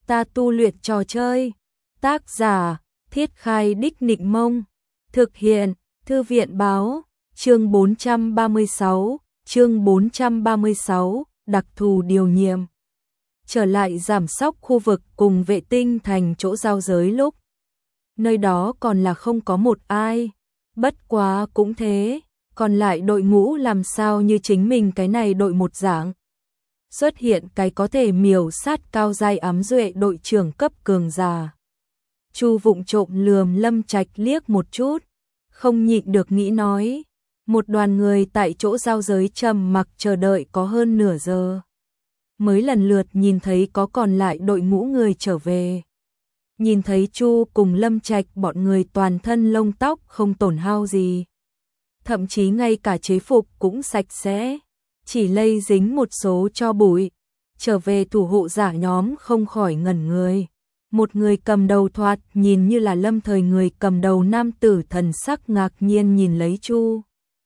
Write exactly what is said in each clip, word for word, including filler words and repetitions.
ta tu luyện trò chơi. Tác giả, Thiết Khai Đích Nịnh Mông. Thực hiện, Thư viện Báo. Chương bốn trăm ba mươi sáu, chương bốn trăm ba mươi sáu, đặc thù điều nhiệm. Trở lại giảm sóc khu vực cùng vệ tinh thành chỗ giao giới lúc. Nơi đó còn là không có một ai. Bất quá cũng thế, còn lại đội ngũ làm sao như chính mình cái này đội một dạng. Xuất hiện cái có thể miểu sát cao giai ám duệ đội trưởng cấp cường giả. Chu vụng trộm lườm Lâm Trạch liếc một chút, không nhịn được nghĩ nói. Một đoàn người tại chỗ giao giới trầm mặc chờ đợi có hơn nửa giờ. Mới lần lượt nhìn thấy có còn lại đội ngũ người trở về. Nhìn thấy Chu cùng Lâm Trạch bọn người toàn thân lông tóc không tổn hao gì. Thậm chí ngay cả chế phục cũng sạch sẽ, chỉ lây dính một số tro bụi. Trở về thủ hộ giả nhóm không khỏi ngẩn người. Một người cầm đầu thoạt nhìn như là Lâm thời người cầm đầu nam tử thần sắc ngạc nhiên nhìn lấy Chu.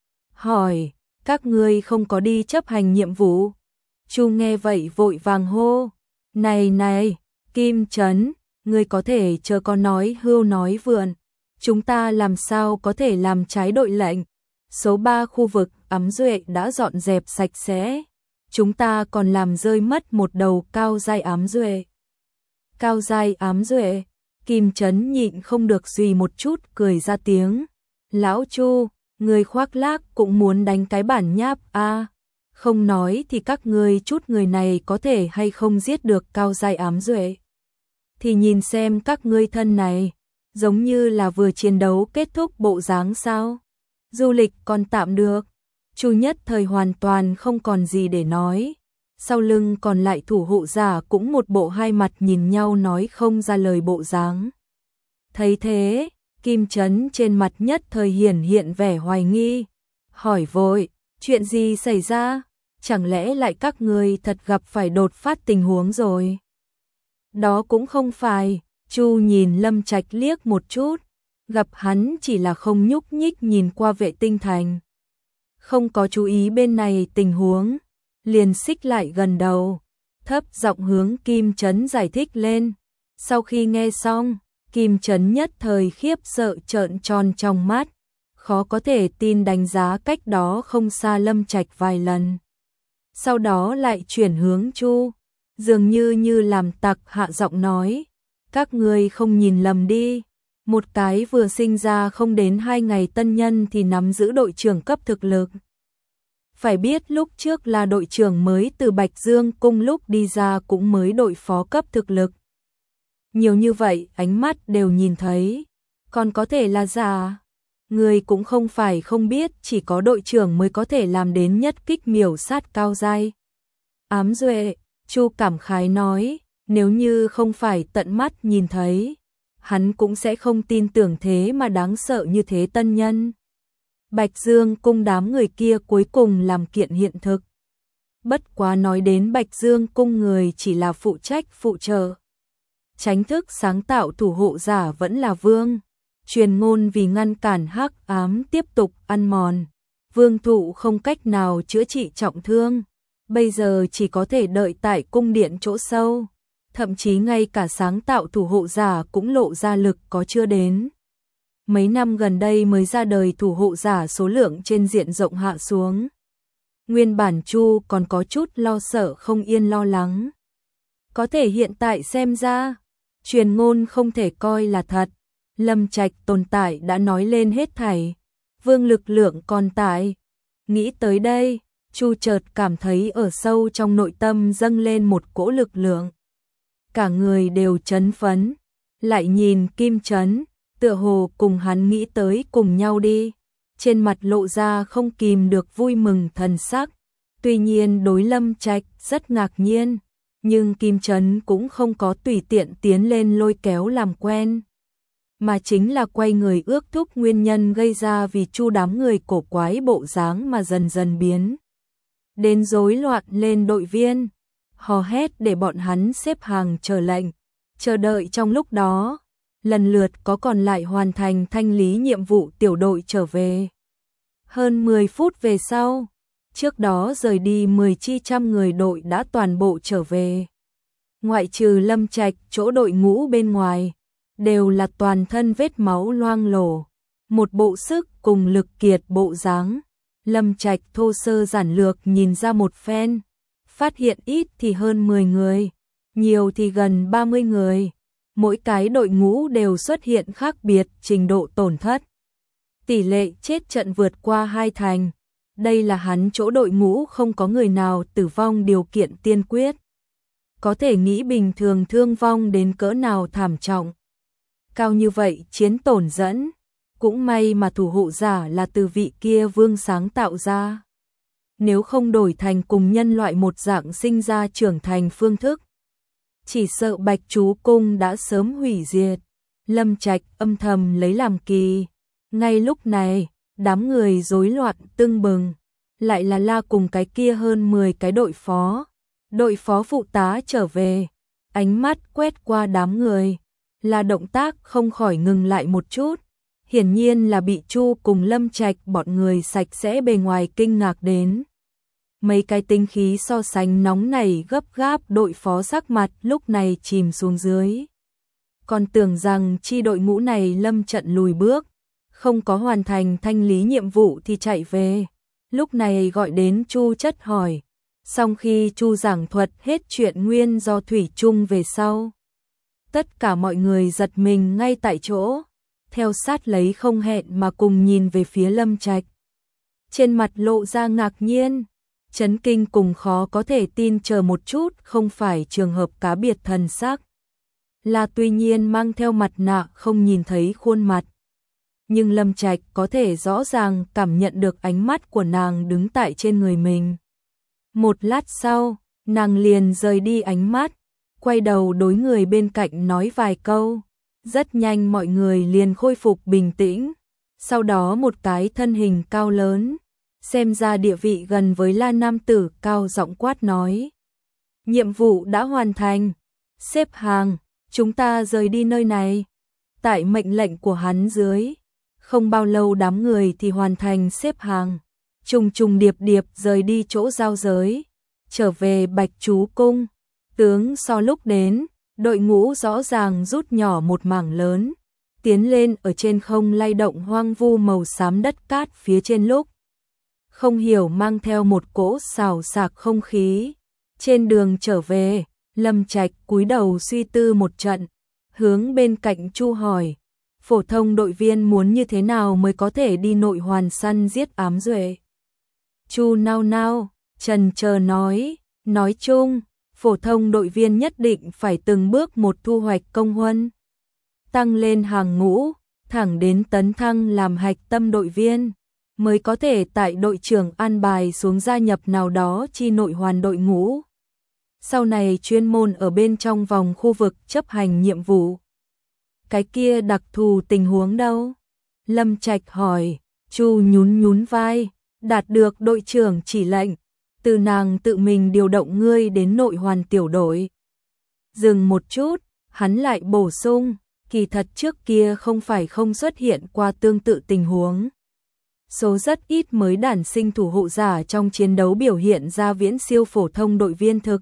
Hỏi, các ngươi không có đi chấp hành nhiệm vụ? Chu nghe vậy vội vàng hô. Này này, Kim Trấn, ngươi có thể chờ con nói hưu nói vượn. Chúng ta làm sao có thể làm trái đội lệnh? Số ba khu vực ám duệ đã dọn dẹp sạch sẽ. Chúng ta còn làm rơi mất một đầu cao giai ám duệ. Cao giai ám duệ, Kim Trấn nhịn không được suy một chút cười ra tiếng. Lão Chu, người khoác lác cũng muốn đánh cái bản nháp a à, không nói thì các ngươi chút người này có thể hay không giết được cao giai ám duệ. Thì nhìn xem các ngươi thân này, giống như là vừa chiến đấu kết thúc bộ dáng sao. Du lịch còn tạm được. Chu nhất thời hoàn toàn không còn gì để nói. Sau lưng còn lại thủ hộ giả cũng một bộ hai mặt nhìn nhau nói không ra lời bộ dáng. Thấy thế, Kim Trấn trên mặt nhất thời hiển hiện vẻ hoài nghi. Hỏi vội, chuyện gì xảy ra? Chẳng lẽ lại các ngươi thật gặp phải đột phát tình huống rồi? Đó cũng không phải. Chu nhìn Lâm Trạch liếc một chút. Gặp hắn chỉ là không nhúc nhích nhìn qua vệ tinh thành. Không có chú ý bên này tình huống. Liền xích lại gần đầu. Thấp giọng hướng Kim Trấn giải thích lên. Sau khi nghe xong, Kim Trấn nhất thời khiếp sợ trợn tròn trong mắt. Khó có thể tin đánh giá cách đó không xa Lâm Trạch vài lần. Sau đó lại chuyển hướng Chu. Dường như như làm tặc hạ giọng nói. Các ngươi không nhìn lầm đi. Một cái vừa sinh ra không đến hai ngày tân nhân thì nắm giữ đội trưởng cấp thực lực. Phải biết lúc trước là đội trưởng mới từ Bạch Dương cung lúc đi ra cũng mới đội phó cấp thực lực. Nhiều như vậy ánh mắt đều nhìn thấy. Còn có thể là giả. Người cũng không phải không biết chỉ có đội trưởng mới có thể làm đến nhất kích miểu sát cao giai ám duệ. Chu cảm khái nói. Nếu như không phải tận mắt nhìn thấy, hắn cũng sẽ không tin tưởng thế mà đáng sợ như thế tân nhân. Bạch Dương cung đám người kia cuối cùng làm kiện hiện thực. Bất quá nói đến Bạch Dương cung người chỉ là phụ trách phụ trợ. Chánh thức sáng tạo thủ hộ giả vẫn là Vương. Truyền ngôn vì ngăn cản hắc ám tiếp tục ăn mòn. Vương thụ không cách nào chữa trị trọng thương. Bây giờ chỉ có thể đợi tại cung điện chỗ sâu. Thậm chí ngay cả sáng tạo thủ hộ giả cũng lộ ra lực có chưa đến. Mấy năm gần đây mới ra đời thủ hộ giả số lượng trên diện rộng hạ xuống. Nguyên bản Chu còn có chút lo sợ không yên lo lắng. Có thể hiện tại xem ra, truyền ngôn không thể coi là thật. Lâm Trạch tồn tại đã nói lên hết thảy. Vương lực lượng còn tại. Nghĩ tới đây, Chu chợt cảm thấy ở sâu trong nội tâm dâng lên một cỗ lực lượng. Cả người đều chấn phấn. Lại nhìn Kim Trấn, tựa hồ cùng hắn nghĩ tới cùng nhau đi. Trên mặt lộ ra không kìm được vui mừng thần sắc. Tuy nhiên đối Lâm Trạch rất ngạc nhiên. Nhưng Kim Trấn cũng không có tùy tiện tiến lên lôi kéo làm quen. Mà chính là quay người ước thúc nguyên nhân gây ra vì Chu đám người cổ quái bộ dáng mà dần dần biến. Đến rối loạn lên đội viên. Hò hét để bọn hắn xếp hàng chờ lệnh. Chờ đợi trong lúc đó. Lần lượt có còn lại hoàn thành thanh lý nhiệm vụ tiểu đội trở về. Hơn mười phút về sau. Trước đó rời đi mười chi trăm người đội đã toàn bộ trở về. Ngoại trừ Lâm Trạch, chỗ đội ngũ bên ngoài đều là toàn thân vết máu loang lổ, một bộ sức cùng lực kiệt bộ dáng. Lâm Trạch thô sơ giản lược nhìn ra một phen, phát hiện ít thì hơn mười người, nhiều thì gần ba mươi người. Mỗi cái đội ngũ đều xuất hiện khác biệt trình độ tổn thất. Tỷ lệ chết trận vượt qua hai thành. Đây là hắn chỗ đội ngũ không có người nào tử vong điều kiện tiên quyết. Có thể nghĩ bình thường thương vong đến cỡ nào thảm trọng. Cao như vậy chiến tổn dẫn. Cũng may mà thủ hộ giả là từ vị kia vương sáng tạo ra. Nếu không đổi thành cùng nhân loại một dạng sinh ra trưởng thành phương thức, chỉ sợ Bạch Chú Cung đã sớm hủy diệt. Lâm Trạch âm thầm lấy làm kỳ. Ngay lúc này, đám người rối loạn tưng bừng. Lại là La cùng cái kia hơn mười cái đội phó. Đội phó phụ tá trở về. Ánh mắt quét qua đám người. Là động tác không khỏi ngừng lại một chút. Hiển nhiên là bị Chu cùng Lâm Trạch bọn người sạch sẽ bề ngoài kinh ngạc đến. Mấy cái tinh khí so sánh nóng này gấp gáp đội phó sắc mặt lúc này chìm xuống dưới. Còn tưởng rằng chi đội ngũ này lâm trận lùi bước, không có hoàn thành thanh lý nhiệm vụ thì chạy về. Lúc này gọi đến Chu chất hỏi. Sau khi Chu giảng thuật hết chuyện nguyên do thủy chung về sau, tất cả mọi người giật mình ngay tại chỗ, theo sát lấy không hẹn mà cùng nhìn về phía Lâm Trạch. Trên mặt lộ ra ngạc nhiên, chấn kinh cùng khó có thể tin, chờ một chút không phải trường hợp cá biệt thần sắc. Là tuy nhiên mang theo mặt nạ không nhìn thấy khuôn mặt. Nhưng Lâm Trạch có thể rõ ràng cảm nhận được ánh mắt của nàng đứng tại trên người mình. Một lát sau, nàng liền rời đi ánh mắt, quay đầu đối người bên cạnh nói vài câu. Rất nhanh mọi người liền khôi phục bình tĩnh. Sau đó một cái thân hình cao lớn, xem ra địa vị gần với La nam tử cao giọng quát nói. Nhiệm vụ đã hoàn thành, xếp hàng, chúng ta rời đi nơi này. Tại mệnh lệnh của hắn dưới, không bao lâu đám người thì hoàn thành xếp hàng, trùng trùng điệp điệp rời đi chỗ giao giới, trở về Bạch Chú Cung. Tướng so lúc đến, đội ngũ rõ ràng rút nhỏ một mảng lớn, tiến lên ở trên không lay động hoang vu màu xám đất cát phía trên lúc. Không hiểu mang theo một cỗ xào xạc không khí. Trên đường trở về, Lâm Trạch cúi đầu suy tư một trận, hướng bên cạnh Chu hỏi, phổ thông đội viên muốn như thế nào mới có thể đi nội hoàn săn giết ám duệ? Chu nao nao, chần chờ nói, nói chung, phổ thông đội viên nhất định phải từng bước một thu hoạch công huân, tăng lên hàng ngũ, thẳng đến tấn thăng làm hạch tâm đội viên, mới có thể tại đội trưởng an bài xuống gia nhập nào đó chi nội hoàn đội ngũ. Sau này chuyên môn ở bên trong vòng khu vực chấp hành nhiệm vụ. Cái kia đặc thù tình huống đâu? Lâm Trạch hỏi. Chu nhún nhún vai, đạt được đội trưởng chỉ lệnh, từ nàng tự mình điều động ngươi đến nội hoàn tiểu đội. Dừng một chút, hắn lại bổ sung, kỳ thật trước kia không phải không xuất hiện qua tương tự tình huống. Số rất ít mới đản sinh thủ hộ giả trong chiến đấu biểu hiện ra viễn siêu phổ thông đội viên thực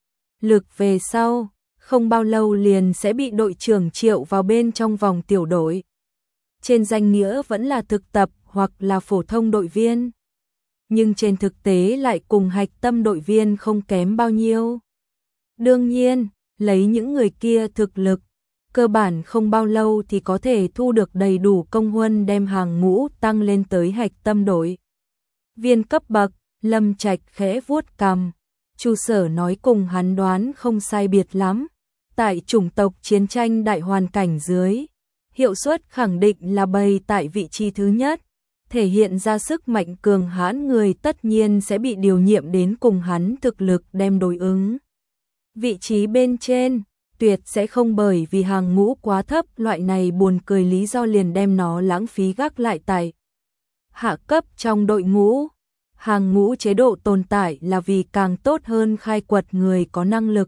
lực về sau, không bao lâu liền sẽ bị đội trưởng triệu vào bên trong vòng tiểu đội. Trên danh nghĩa vẫn là thực tập hoặc là phổ thông đội viên, nhưng trên thực tế lại cùng hạch tâm đội viên không kém bao nhiêu. Đương nhiên, lấy những người kia thực lực, cơ bản không bao lâu thì có thể thu được đầy đủ công huân đem hàng ngũ tăng lên tới hạch tâm đội viên cấp bậc. Lâm Trạch khẽ vuốt cằm. Chu Sở nói cùng hắn đoán không sai biệt lắm. Tại chủng tộc chiến tranh đại hoàn cảnh dưới, hiệu suất khẳng định là bày tại vị trí thứ nhất, thể hiện ra sức mạnh cường hãn người tất nhiên sẽ bị điều nhiệm đến cùng hắn thực lực đem đối ứng. Vị trí bên trên, tuyệt sẽ không bởi vì hàng ngũ quá thấp loại này buồn cười lý do liền đem nó lãng phí gác lại tại hạ cấp trong đội ngũ. Hàng ngũ chế độ tồn tại là vì càng tốt hơn khai quật người có năng lực,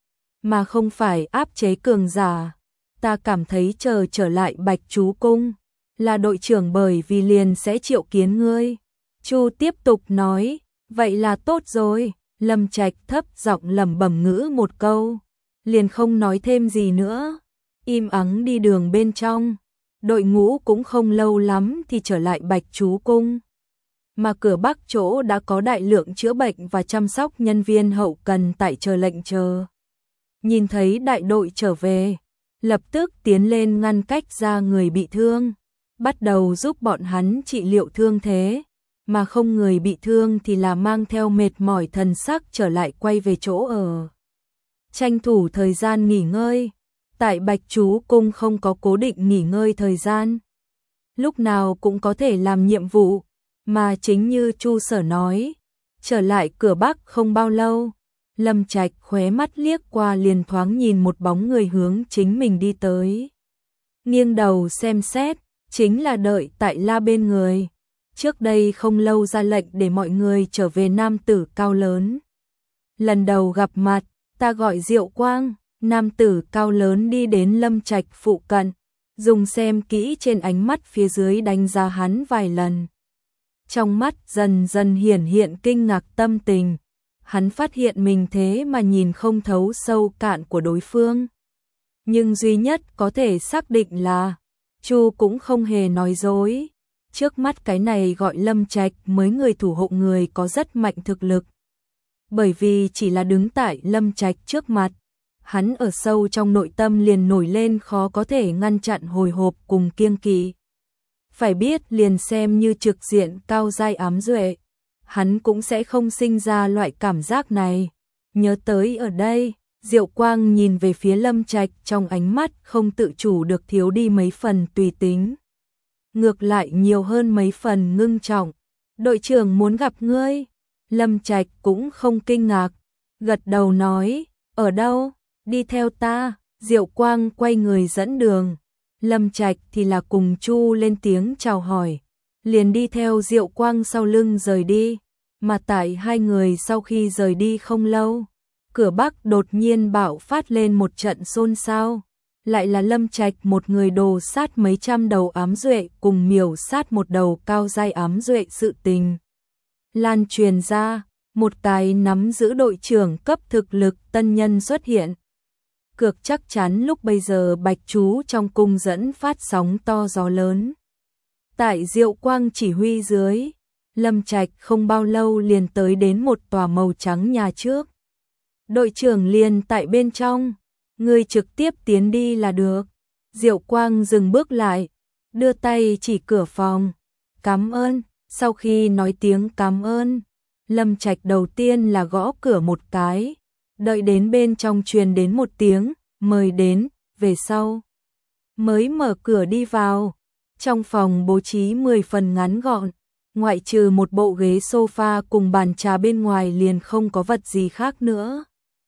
mà không phải áp chế cường giả. Ta cảm thấy chờ trở lại Bạch Chú Cung, là đội trưởng bởi vì liền sẽ triệu kiến ngươi. Chu tiếp tục nói, vậy là tốt rồi. Lâm Trạch thấp giọng lẩm bẩm ngữ một câu. liền không nói thêm gì nữa, im ắng đi đường bên trong. Đội ngũ cũng không lâu lắm thì trở lại Bạch Chú Cung. Mà cửa Bắc chỗ đã có đại lượng chữa bệnh và chăm sóc nhân viên hậu cần tại chờ lệnh chờ. Nhìn thấy đại đội trở về, lập tức tiến lên ngăn cách ra người bị thương, bắt đầu giúp bọn hắn trị liệu thương thế, mà không người bị thương thì là mang theo mệt mỏi thần sắc trở lại quay về chỗ ở. Tranh thủ thời gian nghỉ ngơi, tại Bạch Chú Cung không có cố định nghỉ ngơi thời gian. Lúc nào cũng có thể làm nhiệm vụ, mà chính như Chu Sở nói, trở lại cửa Bắc không bao lâu, Lâm Trạch khóe mắt liếc qua liền thoáng nhìn một bóng người hướng chính mình đi tới. Nghiêng đầu xem xét, chính là đợi tại La bên người. Trước đây không lâu ra lệnh để mọi người trở về nam tử cao lớn. Lần đầu gặp mặt, ta gọi Diệu Quang, nam tử cao lớn đi đến Lâm Trạch phụ cận, dùng xem kỹ trên ánh mắt phía dưới đánh giá hắn vài lần. Trong mắt dần dần hiển hiện kinh ngạc tâm tình, hắn phát hiện mình thế mà nhìn không thấu sâu cạn của đối phương. Nhưng duy nhất có thể xác định là, Chu cũng không hề nói dối. Trước mắt cái này gọi Lâm Trạch mới người thủ hộ người có rất mạnh thực lực. Bởi vì chỉ là đứng tại Lâm Trạch trước mặt, hắn ở sâu trong nội tâm liền nổi lên khó có thể ngăn chặn hồi hộp cùng kiêng kỵ. Phải biết liền xem như trực diện cao giai ám duệ, hắn cũng sẽ không sinh ra loại cảm giác này. Nhớ tới ở đây, Diệu Quang nhìn về phía Lâm Trạch trong ánh mắt không tự chủ được thiếu đi mấy phần tùy tính. Ngược lại nhiều hơn mấy phần ngưng trọng. Đội trưởng muốn gặp ngươi. Lâm Trạch cũng không kinh ngạc, gật đầu nói, ở đâu, đi theo ta. Diệu Quang quay người dẫn đường. Lâm Trạch thì là cùng Chu lên tiếng chào hỏi, liền đi theo Diệu Quang sau lưng rời đi. Mà tại hai người sau khi rời đi không lâu, cửa Bắc đột nhiên bạo phát lên một trận xôn xao. Lại là Lâm Trạch một người đồ sát mấy trăm đầu ám duệ cùng miểu sát một đầu cao giai ám duệ sự tình. Lan truyền ra, một cái nắm giữ đội trưởng cấp thực lực tân nhân xuất hiện. Cược chắc chắn lúc bây giờ Bạch Chú trong cung dẫn phát sóng to gió lớn. Tại Diệu Quang chỉ huy dưới, Lâm Trạch không bao lâu liền tới đến một tòa màu trắng nhà trước. Đội trưởng liền tại bên trong, người trực tiếp tiến đi là được. Diệu Quang dừng bước lại, đưa tay chỉ cửa phòng. Cảm ơn. Sau khi nói tiếng cảm ơn, Lâm Trạch đầu tiên là gõ cửa một cái, đợi đến bên trong truyền đến một tiếng mời đến, về sau mới mở cửa đi vào. Trong phòng bố trí mười phần ngắn gọn, ngoại trừ một bộ ghế sofa cùng bàn trà bên ngoài liền không có vật gì khác nữa.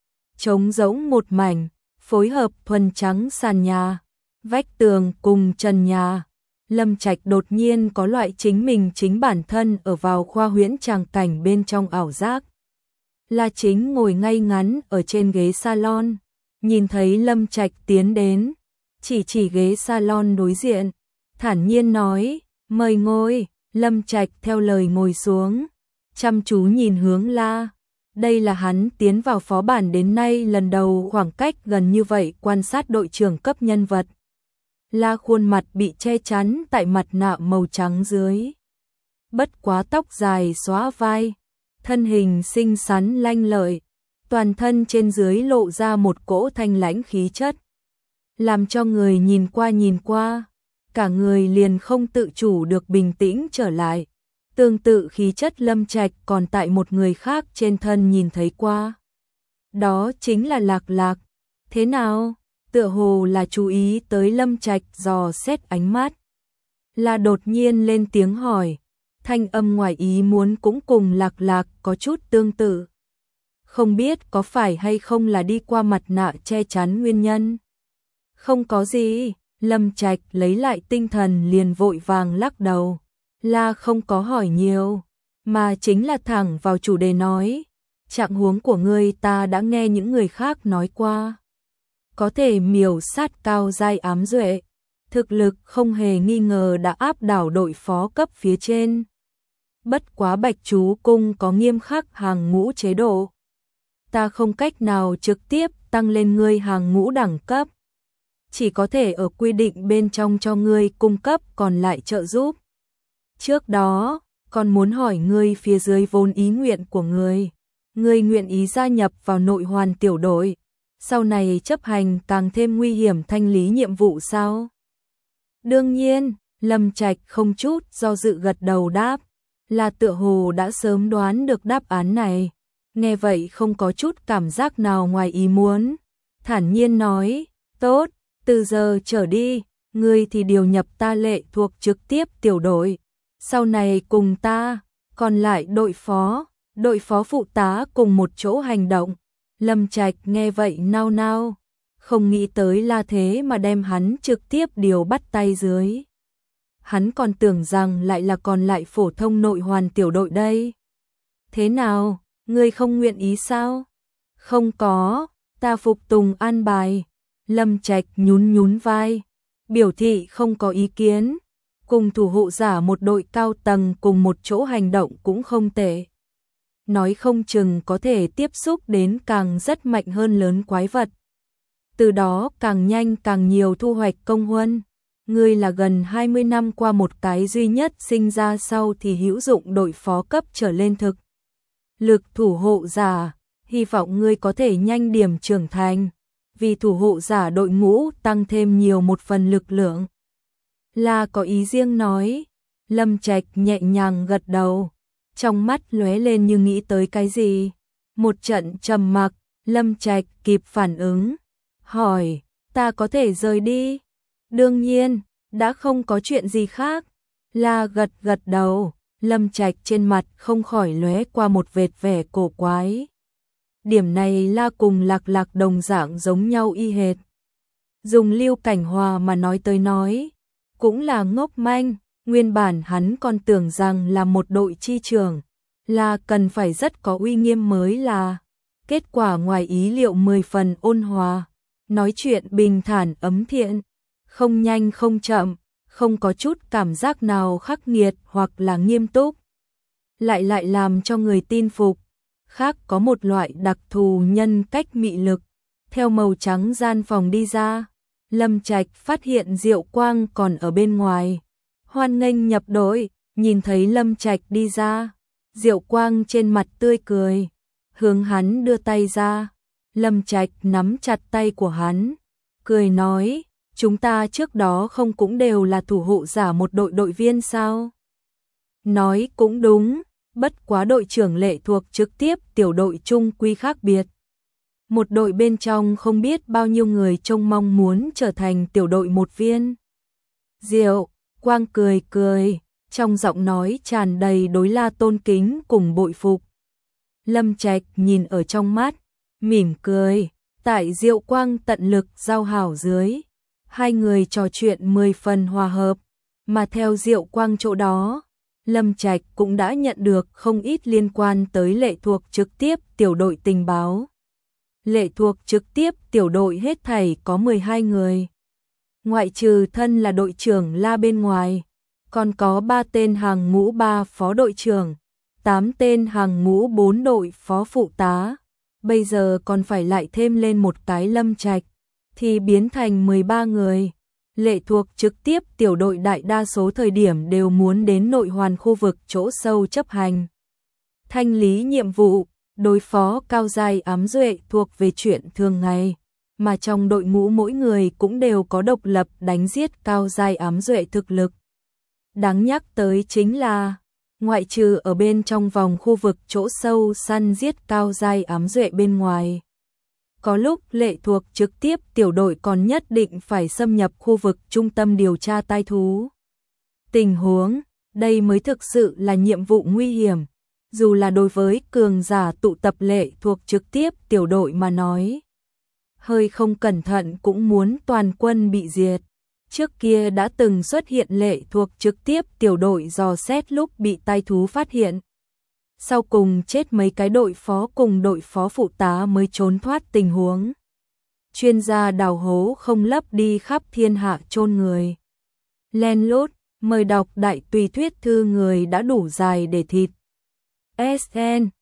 Trống rỗng một mảnh, phối hợp thuần trắng sàn nhà, vách tường cùng trần nhà. Lâm Trạch đột nhiên có loại chính mình chính bản thân ở vào khoa huyễn tràng cảnh bên trong ảo giác. La Chính ngồi ngay ngắn ở trên ghế salon, nhìn thấy Lâm Trạch tiến đến, chỉ chỉ ghế salon đối diện, thản nhiên nói, mời ngồi. Lâm Trạch theo lời ngồi xuống, chăm chú nhìn hướng La. Đây là hắn tiến vào phó bản đến nay lần đầu khoảng cách gần như vậy quan sát đội trưởng cấp nhân vật. La khuôn mặt bị che chắn tại mặt nạ màu trắng dưới. Bất quá tóc dài xóa vai, thân hình xinh xắn lanh lợi, toàn thân trên dưới lộ ra một cỗ thanh lãnh khí chất, làm cho người nhìn qua nhìn qua, cả người liền không tự chủ được bình tĩnh trở lại. Tương tự khí chất Lâm Trạch còn tại một người khác trên thân nhìn thấy qua. Đó chính là Lạc Lạc. Thế nào? Tựa hồ là chú ý tới Lâm Trạch dò xét ánh mắt. Là đột nhiên lên tiếng hỏi, thanh âm ngoài ý muốn cũng cùng Lạc Lạc có chút tương tự. Không biết có phải hay không là đi qua mặt nạ che chắn nguyên nhân. Không có gì, Lâm Trạch lấy lại tinh thần liền vội vàng lắc đầu. La không có hỏi nhiều, mà chính là thẳng vào chủ đề nói, trạng huống của ngươi ta đã nghe những người khác nói qua. Có thể miểu sát cao giai ám duệ, thực lực không hề nghi ngờ đã áp đảo đội phó cấp phía trên. Bất quá Bạch Chú Cung có nghiêm khắc hàng ngũ chế độ. ta không cách nào trực tiếp tăng lên ngươi hàng ngũ đẳng cấp. Chỉ có thể ở quy định bên trong cho ngươi cung cấp còn lại trợ giúp. Trước đó, còn muốn hỏi ngươi phía dưới vốn ý nguyện của ngươi. Ngươi nguyện ý gia nhập vào nội hoàn tiểu đội, sau này chấp hành càng thêm nguy hiểm thanh lý nhiệm vụ sao? Đương nhiên, Lâm Trạch không chút do dự gật đầu đáp, là tựa hồ đã sớm đoán được đáp án này. Nghe vậy không có chút cảm giác nào ngoài ý muốn, thản nhiên nói, tốt, từ giờ trở đi, ngươi thì điều nhập ta lệ thuộc trực tiếp tiểu đội, sau này cùng ta, còn lại đội phó, đội phó phụ tá cùng một chỗ hành động. Lâm Trạch nghe vậy nao nao, không nghĩ tới là thế mà đem hắn trực tiếp điều bắt tay dưới. Hắn còn tưởng rằng lại là còn lại phổ thông nội hoàn tiểu đội đây. Thế nào, ngươi không nguyện ý sao? Không có, ta phục tùng an bài. Lâm Trạch nhún nhún vai, biểu thị không có ý kiến. Cùng thủ hộ giả một đội cao tầng cùng một chỗ hành động cũng không tệ. Nói không chừng có thể tiếp xúc đến càng rất mạnh hơn lớn quái vật. Từ đó càng nhanh càng nhiều thu hoạch công huân. Ngươi là gần hai mươi năm qua một cái duy nhất sinh ra sau thì hữu dụng đội phó cấp trở lên thực. Lực thủ hộ giả, hy vọng ngươi có thể nhanh điểm trưởng thành, vì thủ hộ giả đội ngũ tăng thêm nhiều một phần lực lượng. Là có ý riêng nói, Lâm Trạch nhẹ nhàng gật đầu, trong mắt lóe lên như nghĩ tới cái gì. Một trận trầm mặc, Lâm Trạch kịp phản ứng, hỏi, ta có thể rời đi? Đương nhiên, đã không có chuyện gì khác. La gật gật đầu, Lâm Trạch trên mặt không khỏi lóe qua một vệt vẻ cổ quái. Điểm này La cùng Lạc Lạc đồng dạng giống nhau y hệt. Dùng Lưu Cảnh Hòa mà nói tới nói, cũng là ngốc manh, nguyên bản hắn còn tưởng rằng là một đội chi trưởng, là cần phải rất có uy nghiêm mới là. Kết quả ngoài ý liệu mười phần ôn hòa, nói chuyện bình thản ấm thiện, không nhanh không chậm, không có chút cảm giác nào khắc nghiệt hoặc là nghiêm túc. Lại lại làm cho người tin phục, khác có một loại đặc thù nhân cách mị lực. Theo màu trắng gian phòng đi ra, Lâm Trạch phát hiện Diệu Quang còn ở bên ngoài. Hoan nghênh nhập đội, nhìn thấy Lâm Trạch đi ra, Diệu Quang trên mặt tươi cười, hướng hắn đưa tay ra. Lâm Trạch nắm chặt tay của hắn, cười nói, chúng ta trước đó không cũng đều là thủ hộ giả một đội đội viên sao? Nói cũng đúng, bất quá đội trưởng lệ thuộc trực tiếp tiểu đội chung quy khác biệt. Một đội bên trong không biết bao nhiêu người trông mong muốn trở thành tiểu đội một viên. Diệu Quang cười cười, trong giọng nói tràn đầy đối La tôn kính cùng bội phục. Lâm Trạch nhìn ở trong mắt, mỉm cười, tại Diệu Quang tận lực giao hảo dưới. Hai người trò chuyện mười phần hòa hợp, mà theo Diệu Quang chỗ đó, Lâm Trạch cũng đã nhận được không ít liên quan tới lệ thuộc trực tiếp tiểu đội tình báo. Lệ thuộc trực tiếp tiểu đội hết thảy có mười hai người. Ngoại trừ thân là đội trưởng La bên ngoài, còn có ba tên hàng ngũ ba phó đội trưởng, tám tên hàng ngũ bốn đội phó phụ tá. Bây giờ còn phải lại thêm lên một cái Lâm Trạch, thì biến thành mười ba người. Lệ thuộc trực tiếp tiểu đội đại đa số thời điểm đều muốn đến nội hoàn khu vực chỗ sâu chấp hành thanh lý nhiệm vụ, đối phó cao giai ám duệ thuộc về chuyện thường ngày, mà trong đội ngũ mỗi người cũng đều có độc lập đánh giết cao giai ám duệ thực lực. Đáng nhắc tới chính là, ngoại trừ ở bên trong vòng khu vực chỗ sâu săn giết cao giai ám duệ bên ngoài, có lúc lệ thuộc trực tiếp tiểu đội còn nhất định phải xâm nhập khu vực trung tâm điều tra tai thú. Tình huống, đây mới thực sự là nhiệm vụ nguy hiểm, dù là đối với cường giả tụ tập lệ thuộc trực tiếp tiểu đội mà nói. Hơi không cẩn thận cũng muốn toàn quân bị diệt. Trước kia đã từng xuất hiện lệ thuộc trực tiếp tiểu đội dò xét lúc bị tai thú phát hiện. Sau cùng chết mấy cái đội phó cùng đội phó phụ tá mới trốn thoát tình huống. Chuyên gia đào hố không lấp đi khắp thiên hạ chôn người. Len lút, mời đọc đại tùy thuyết thư người đã đủ dài để thịt. ét en